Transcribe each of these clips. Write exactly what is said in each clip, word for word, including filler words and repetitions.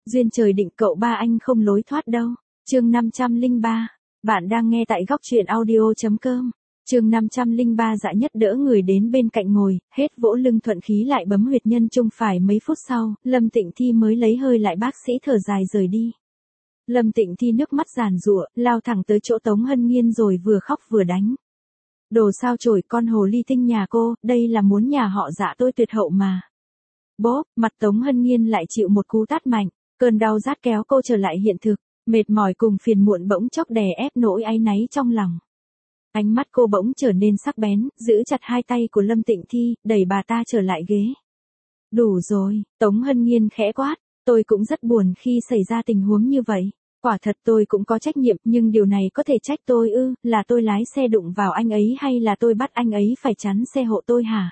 Duyên trời định cậu ba anh không lối thoát đâu. Chương năm trăm lẻ ba. Bạn đang nghe tại góc truyện audio chấm com. Chương năm trăm lẻ ba Dạ Nhất đỡ người đến bên cạnh ngồi, hết vỗ lưng thuận khí lại bấm huyệt nhân trung phải mấy phút sau, Lâm Tịnh Thi mới lấy hơi lại bác sĩ thở dài rời đi. Lâm Tịnh Thi nước mắt giàn giụa, lao thẳng tới chỗ Tống Hân Nhiên rồi vừa khóc vừa đánh. Đồ sao chổi con hồ ly tinh nhà cô, đây là muốn nhà họ Dạ tôi tuyệt hậu mà. Bốp, mặt Tống Hân Nhiên lại chịu một cú tát mạnh, cơn đau rát kéo cô trở lại hiện thực, mệt mỏi cùng phiền muộn bỗng chốc đè ép nỗi áy náy trong lòng. Ánh mắt cô bỗng trở nên sắc bén, giữ chặt hai tay của Lâm Tịnh Thi, đẩy bà ta trở lại ghế. Đủ rồi, Tống Hân Nhiên khẽ quát, tôi cũng rất buồn khi xảy ra tình huống như vậy. Quả thật tôi cũng có trách nhiệm, nhưng điều này có thể trách tôi ư, là tôi lái xe đụng vào anh ấy hay là tôi bắt anh ấy phải chắn xe hộ tôi hả?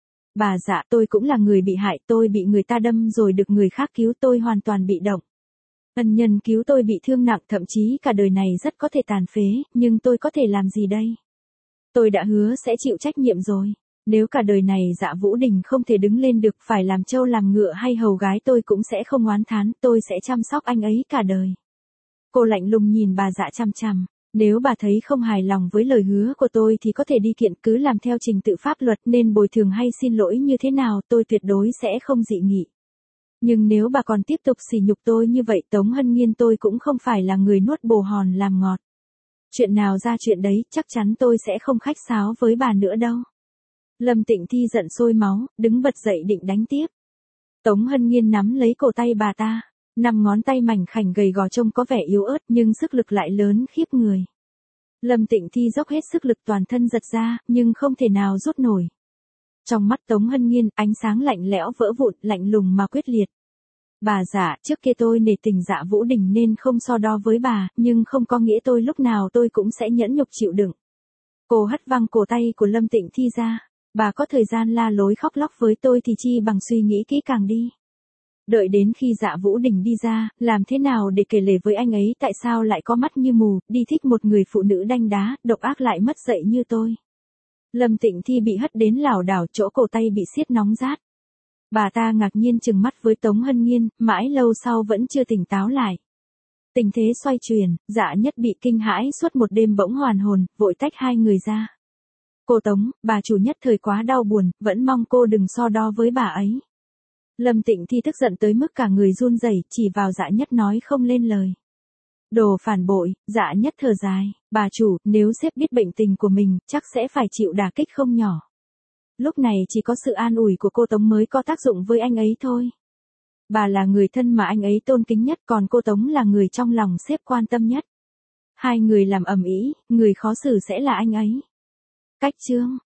Bà Dạ, tôi cũng là người bị hại, tôi bị người ta đâm rồi được người khác cứu, tôi hoàn toàn bị động. Ân nhân cứu tôi bị thương nặng, thậm chí cả đời này rất có thể tàn phế, nhưng tôi có thể làm gì đây? Tôi đã hứa sẽ chịu trách nhiệm rồi. Nếu cả đời này Dạ Vũ Đình không thể đứng lên được, phải làm trâu làm ngựa hay hầu gái tôi cũng sẽ không oán thán, tôi sẽ chăm sóc anh ấy cả đời. Cô lạnh lùng nhìn bà Dạ chằm chằm. Nếu bà thấy không hài lòng với lời hứa của tôi thì có thể đi kiện, cứ làm theo trình tự pháp luật, nên bồi thường hay xin lỗi như thế nào tôi tuyệt đối sẽ không dị nghị. Nhưng nếu bà còn tiếp tục sỉ nhục tôi như vậy, Tống Hân Nhiên, tôi cũng không phải là người nuốt bồ hòn làm ngọt. Chuyện nào ra chuyện đấy, chắc chắn tôi sẽ không khách sáo với bà nữa đâu. Lâm Tịnh Thi giận sôi máu, đứng bật dậy định đánh tiếp. Tống Hân Nhiên nắm lấy cổ tay bà ta. Năm ngón tay mảnh khảnh gầy gò trông có vẻ yếu ớt nhưng sức lực lại lớn khiếp người. Lâm Tịnh Thi dốc hết sức lực, toàn thân giật ra, nhưng không thể nào rút nổi. Trong mắt Tống Hân Nhiên, ánh sáng lạnh lẽo vỡ vụn, lạnh lùng mà quyết liệt. Bà Dạ, trước kia tôi nể tình Dạ Vũ Đình nên không so đo với bà, nhưng không có nghĩa tôi lúc nào tôi cũng sẽ nhẫn nhục chịu đựng. Cô hất văng cổ tay của Lâm Tịnh Thi ra. Bà có thời gian la lối khóc lóc với tôi thì chi bằng suy nghĩ kỹ càng đi. Đợi đến khi Dạ Vũ Đình đi ra, làm thế nào để kể lể với anh ấy tại sao lại có mắt như mù, đi thích một người phụ nữ đanh đá, độc ác lại mất dạy như tôi. Lâm Tịnh Thi bị hất đến lảo đảo, chỗ cổ tay bị siết nóng rát. Bà ta ngạc nhiên trừng mắt với Tống Hân Nhiên, mãi lâu sau vẫn chưa tỉnh táo lại. Tình thế xoay chuyển, Dạ Nhất bị kinh hãi suốt một đêm bỗng hoàn hồn, vội tách hai người ra. Cô Tống, bà chủ nhất thời quá đau buồn, vẫn mong cô đừng so đo với bà ấy. Lâm Tịnh Thi tức giận tới mức cả người run rẩy, chỉ vào Dạ Nhất nói không lên lời. Đồ phản bội, Dạ Nhất thở dài, bà chủ, nếu sếp biết bệnh tình của mình, chắc sẽ phải chịu đả kích không nhỏ. Lúc này chỉ có sự an ủi của cô Tống mới có tác dụng với anh ấy thôi. Bà là người thân mà anh ấy tôn kính nhất, còn cô Tống là người trong lòng sếp quan tâm nhất. Hai người làm ầm ĩ, người khó xử sẽ là anh ấy. Cách chương,